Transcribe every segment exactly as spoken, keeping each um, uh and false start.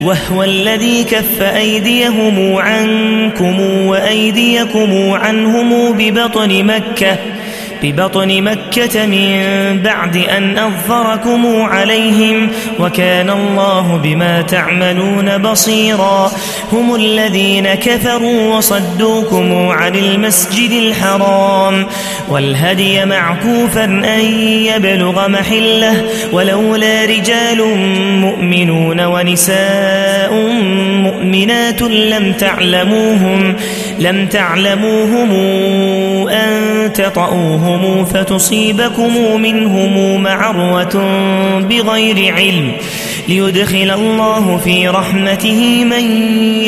وهو الذي كف أيديهم عنكم وأيديكم عنهم ببطن مكة ببطن مكة من بعد أن أظفركم عليهم وكان الله بما تعملون بصيرا. هم الذين كفروا وصدوكم عن المسجد الحرام والهدي معكوفا أن يبلغ محله ولولا رجال مؤمنون ونساء مؤمنات لم تعلموهم لم تعلموهم أن تطؤوهم فتصيبكم منهم معرة بغير علم ليدخل الله في رحمته من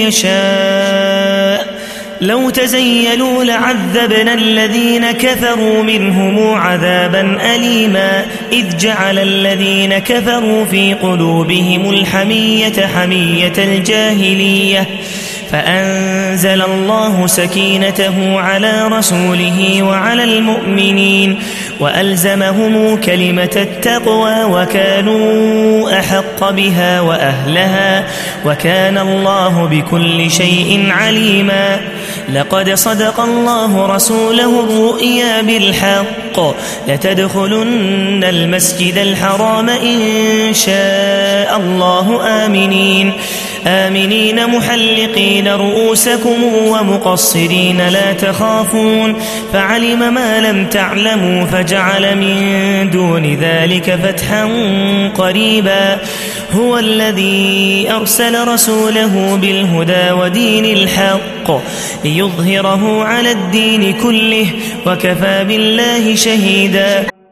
يشاء. لو تزيلوا لعذبنا الذين كفروا منهم عذابا أليما إذ جعل الذين كفروا في قلوبهم الحمية حمية الجاهلية فأنزل الله سكينته على رسوله وعلى المؤمنين وألزمهم كلمة التقوى وكانوا أحق بها وأهلها وكان الله بكل شيء عليما. لقد صدق الله رسوله الرؤيا بالحق لتدخلن المسجد الحرام إن شاء الله آمنين آمنين محلقين رؤوسكم ومقصرين لا تخافون فعلم ما لم تعلموا فجعل من دون ذلك فتحا قريبا. هو الذي أرسل رسوله بالهدى ودين الحق ليظهره على الدين كله وكفى بالله شهيدا.